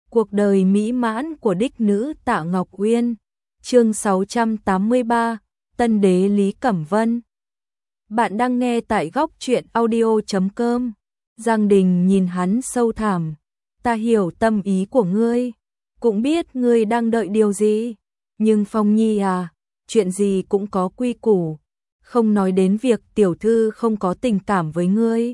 Cuộc đời mỹ mãn của đích nữ Tạ Ngọc Uyên. Chương 683, Tân đế Lý Cẩm Vân. Bạn đang nghe tại góc truyện audio.com. Giang Đình nhìn hắn sâu thẳm. Ta hiểu tâm ý của ngươi, cũng biết ngươi đang đợi điều gì. Nhưng Phong Nhi à, chuyện gì cũng có quy củ. Không nói đến việc tiểu thư không có tình cảm với ngươi.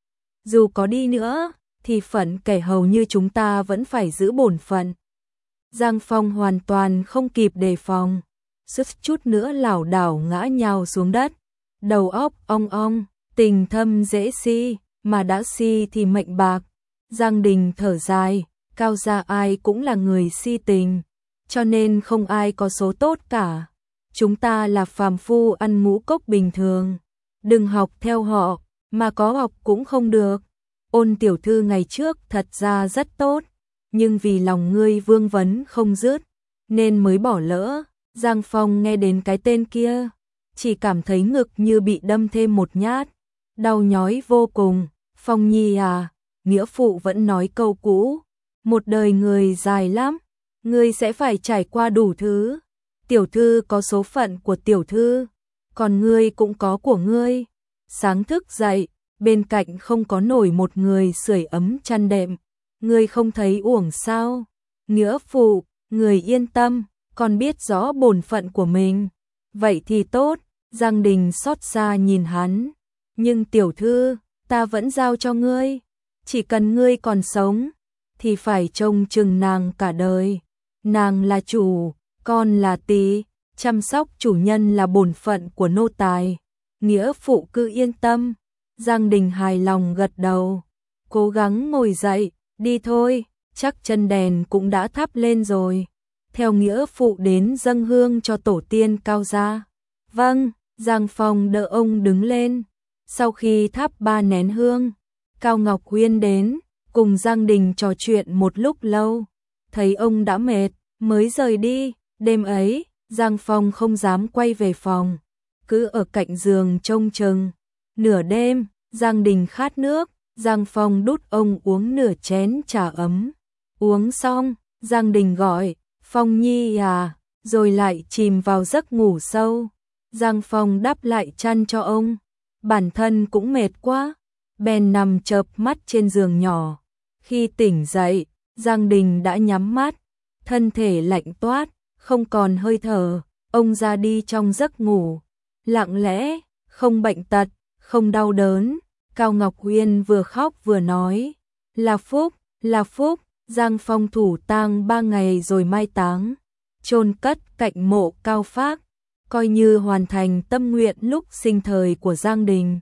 Dù có đi nữa, thì phận kẻ hầu như chúng ta vẫn phải giữ bổn phận. Giang Phong hoàn toàn không kịp đề phòng, suýt chút nữa lảo đảo ngã nhào xuống đất. Đầu óc ong ong, tình thâm dễ si, mà đã si thì mệnh bạc. Giang Đình thở dài, cao gia ai cũng là người si tình, cho nên không ai có số tốt cả. Chúng ta là phàm phu ăn ngũ cốc bình thường, đừng học theo họ, mà có học cũng không được. Ôn tiểu thư ngày trước thật ra rất tốt, nhưng vì lòng ngươi vương vấn không dứt, nên mới bỏ lỡ. Giang Phong nghe đến cái tên kia, chỉ cảm thấy ngực như bị đâm thêm một nhát, đau nhói vô cùng. Phong Nhi à, nghĩa phụ vẫn nói câu cũ, một đời người dài lắm, ngươi sẽ phải trải qua đủ thứ. Tiểu thư có số phận của tiểu thư, còn ngươi cũng có của ngươi. Sáng thức dậy, bên cạnh không có nổi một người sưởi ấm chăn đệm, ngươi không thấy uổng sao? Nghĩa phụ, người yên tâm, con biết rõ bổn phận của mình. Vậy thì tốt. Giang Đình xót xa nhìn hắn. Nhưng tiểu thư, ta vẫn giao cho ngươi. Chỉ cần ngươi còn sống, thì phải trông chừng nàng cả đời. Nàng là chủ, con là tỳ, chăm sóc chủ nhân là bổn phận của nô tài. Nghĩa phụ cứ yên tâm. Giang Đình hài lòng gật đầu, cố gắng ngồi dậy, đi thôi, chắc chân đèn cũng đã thắp lên rồi. Theo nghĩa phụ đến dâng hương cho tổ tiên Cao gia. Vâng. Giang Phong đỡ ông đứng lên. Sau khi thắp 3 nén hương, Cao Ngọc Uyên đến, cùng Giang Đình trò chuyện một lúc lâu. Thấy ông đã mệt, mới rời đi. Đêm ấy, Giang Phong không dám quay về phòng, cứ ở cạnh giường trông chừng. Nửa đêm, Giang Đình khát nước, Giang Phong đút ông uống nửa chén trà ấm. Uống xong, Giang Đình gọi, Phong Nhi à, rồi lại chìm vào giấc ngủ sâu. Giang Phong đắp lại chăn cho ông, bản thân cũng mệt quá, bèn nằm chợp mắt trên giường nhỏ. Khi tỉnh dậy, Giang Đình đã nhắm mắt, thân thể lạnh toát, không còn hơi thở. Ông ra đi trong giấc ngủ, lặng lẽ, không bệnh tật, không đau đớn. Cao Ngọc Uyên vừa khóc vừa nói, là phúc, là phúc. Giang Phong thủ tang 3 ngày rồi mai táng, chôn cất cạnh mộ Cao Phác, coi như hoàn thành tâm nguyện lúc sinh thời của Giang Đình.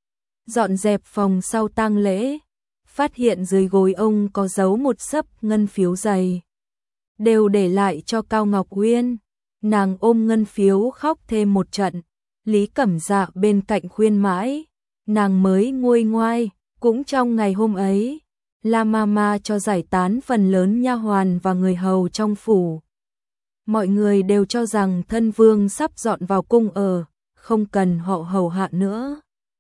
Dọn dẹp phòng sau tang lễ, phát hiện dưới gối ông có giấu một xấp ngân phiếu dày, đều để lại cho Cao Ngọc Uyên. Nàng ôm ngân phiếu khóc thêm một trận. Lý Cẩm Dạ bên cạnh khuyên mãi, nàng mới nguôi ngoai. Cũng trong ngày hôm ấy, La Mama cho giải tán phần lớn nha hoàn và người hầu trong phủ. Mọi người đều cho rằng thân vương sắp dọn vào cung ở, không cần họ hầu hạ nữa.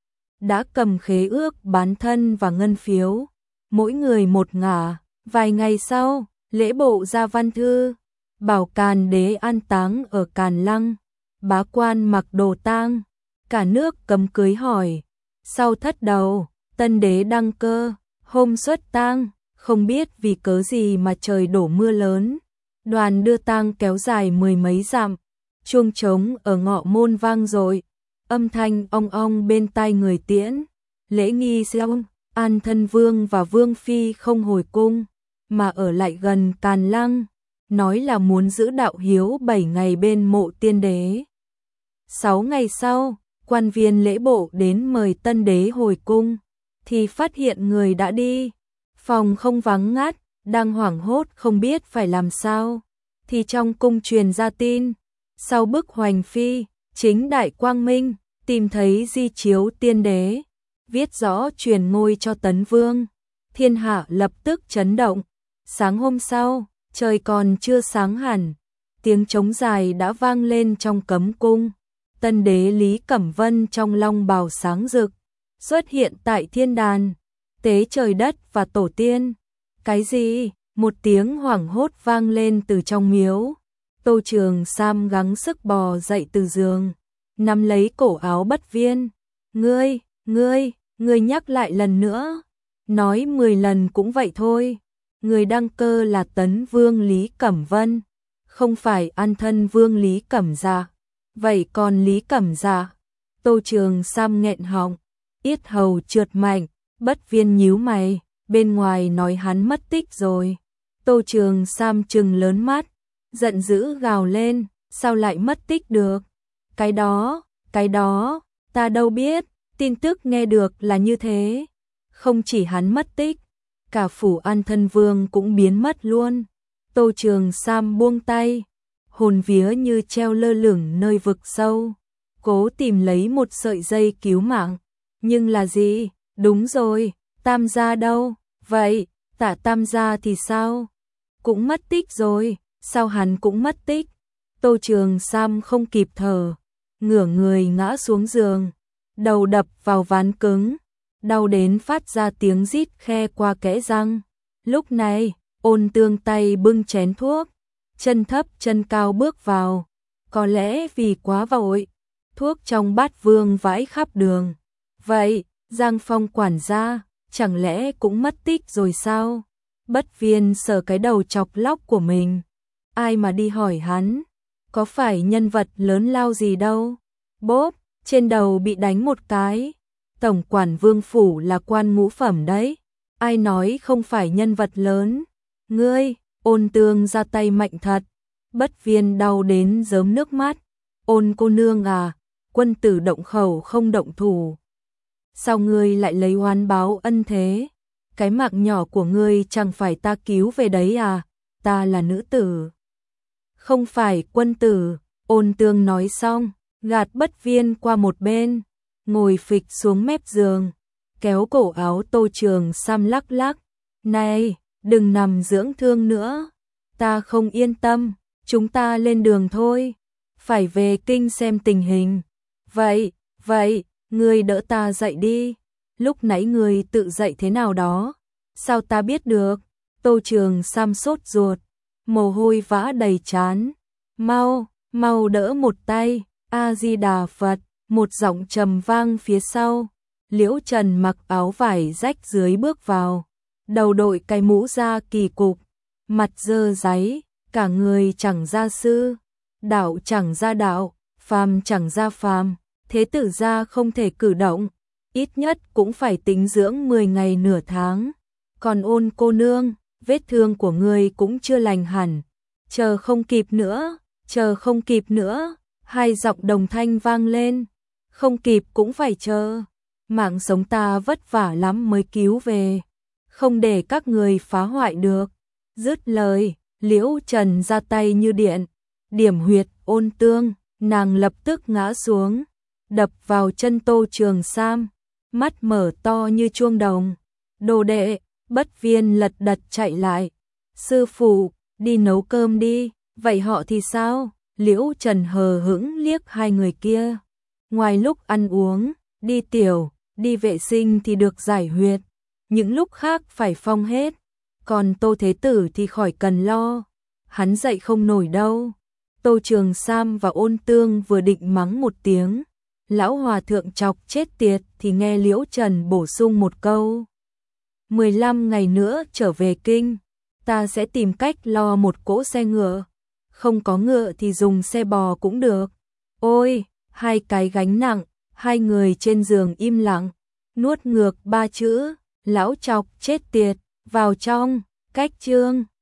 Đã cầm khế ước bán thân và ngân phiếu, mỗi người một ngả. Vài ngày sau, lễ bộ ra văn thư, bảo Càn đế an táng ở Càn Lăng, bá quan mặc đồ tang, cả nước cấm cưới hỏi. Sau thất đầu, tân đế đăng cơ, hôm xuất tang, không biết vì cớ gì mà trời đổ mưa lớn. Đoàn đưa tang kéo dài 10 mấy dặm, chuông trống ở ngọ môn vang dội, âm thanh ong ong bên tai người tiễn. Lễ nghi xong, An thân vương và vương phi không hồi cung, mà ở lại gần Càn Lăng, nói là muốn giữ đạo hiếu 7 ngày bên mộ tiên đế. 6 ngày sau, quan viên lễ bộ đến mời tân đế hồi cung, thì phát hiện người đã đi. Phòng không vắng ngắt, đang hoảng hốt không biết phải làm sao, thì trong cung truyền ra tin, sau bức hoành phi, chính Đại Quang Minh tìm thấy di chiếu tiên đế, viết rõ truyền ngôi cho Tấn Vương. Thiên hạ lập tức chấn động. Sáng hôm sau, trời còn chưa sáng hẳn, tiếng trống dài đã vang lên trong cấm cung. Tân đế Lý Cẩm Vân trong long bào sáng rực, xuất hiện tại thiên đàn, tế trời đất và tổ tiên. Cái gì? Một tiếng hoảng hốt vang lên từ trong miếu. Tô Trường Sam gắng sức bò dậy từ giường, nắm lấy cổ áo Bất Viên. Ngươi nhắc lại lần nữa. Nói 10 lần cũng vậy thôi. Người đăng cơ là Tấn Vương Lý Cẩm Vân, không phải an thân Vương Lý Cẩm Dạ. Vậy còn Lý Cẩm Dạ? Tô Trường Sam nghẹn họng, yết hầu trượt mạnh. Bất Viên nhíu mày, bên ngoài nói hắn mất tích rồi. Tô Trường Sam trừng lớn mắt, giận dữ gào lên, sao lại mất tích được? Cái đó, ta đâu biết, tin tức nghe được là như thế. Không chỉ hắn mất tích, cả phủ An Thân Vương cũng biến mất luôn. Tô Trường Sam buông tay, hồn vía như treo lơ lửng nơi vực sâu, cố tìm lấy một sợi dây cứu mạng. Nhưng là gì? Đúng rồi, Tam gia đâu? Vậy, Tả Tam gia thì sao? Cũng mất tích rồi, sao hắn cũng mất tích? Tô Trường Sam không kịp thở, ngửa người ngã xuống giường, đầu đập vào ván cứng, đau đến phát ra tiếng rít khe qua kẽ răng. Lúc này, Ôn Tương tay bưng chén thuốc, chân thấp chân cao bước vào, có lẽ vì quá vội, thuốc trong bát vương vãi khắp đường. Vậy, Giang Phong quản gia, chẳng lẽ cũng mất tích rồi sao? Bất Viên sờ cái đầu chọc lóc của mình. Ai mà đi hỏi hắn, có phải nhân vật lớn lao gì đâu. Bốp, trên đầu bị đánh một cái. Tổng quản Vương phủ là quan ngũ phẩm đấy. Ai nói không phải nhân vật lớn? Ngươi, Ôn Tương ra tay mạnh thật. Bất Viên đau đến rớm nước mắt. Ôn cô nương à, quân tử động khẩu không động thủ. Sao ngươi lại lấy oán báo ân thế? Cái mạng nhỏ của ngươi chẳng phải ta cứu về đấy à? Ta là nữ tử, không phải quân tử. Ôn Tương nói xong, gạt Bất Viên qua một bên, ngồi phịch xuống mép giường, kéo cổ áo Tô Trường Sam lắc lắc. Này, đừng nằm dưỡng thương nữa. Ta không yên tâm, chúng ta lên đường thôi. Phải về kinh xem tình hình. Vậy, ngươi đỡ ta dậy đi. Lúc nãy ngươi tự dậy thế nào đó? Sao ta biết được? Tô Trường Sam sốt ruột, mồ hôi vã đầy trán. Mau đỡ một tay. A Di Đà Phật. Một giọng trầm vang phía sau. Liễu Trần mặc áo vải rách dưới bước vào, đầu đội cái mũ da kỳ cục, mặt dơ dáy, cả người chẳng ra sư, đạo chẳng ra đạo, phàm chẳng ra phàm, thế tử gia không thể cử động, ít nhất cũng phải tính dưỡng 10 ngày nửa tháng. Còn Ôn cô nương, vết thương của ngươi cũng chưa lành hẳn. Chờ không kịp nữa, hai giọng đồng thanh vang lên. Không kịp cũng phải chờ. Mạng sống ta vất vả lắm mới cứu về, không để các người phá hoại được. Dứt lời, Liễu Trần ra tay như điện, điểm huyệt Ôn Tương, nàng lập tức ngã xuống, đập vào chân Tô Trường Sam, mắt mở to như chuông đồng. Đồ đệ, Bất Viên lật đật chạy lại. Sư phụ, đi nấu cơm đi. Vậy họ thì sao? Liễu Trần hờ hững liếc hai người kia. Ngoài lúc ăn uống, đi tiểu, đi vệ sinh thì được giải huyệt, những lúc khác phải phong hết. Còn Tô Thế Tử thì khỏi cần lo, hắn dậy không nổi đâu. Tô Trường Sam và Ôn Tương vừa định mắng một tiếng, lão hòa thượng chọc chết tiệt thì nghe Liễu Trần bổ sung một câu. 15 ngày nữa trở về kinh, ta sẽ tìm cách lo một cỗ xe ngựa, không có ngựa thì dùng xe bò cũng được. Ôi, hai cái gánh nặng, hai người trên giường im lặng, nuốt ngược 3 chữ, lão chọc chết tiệt, vào trong, cách chương.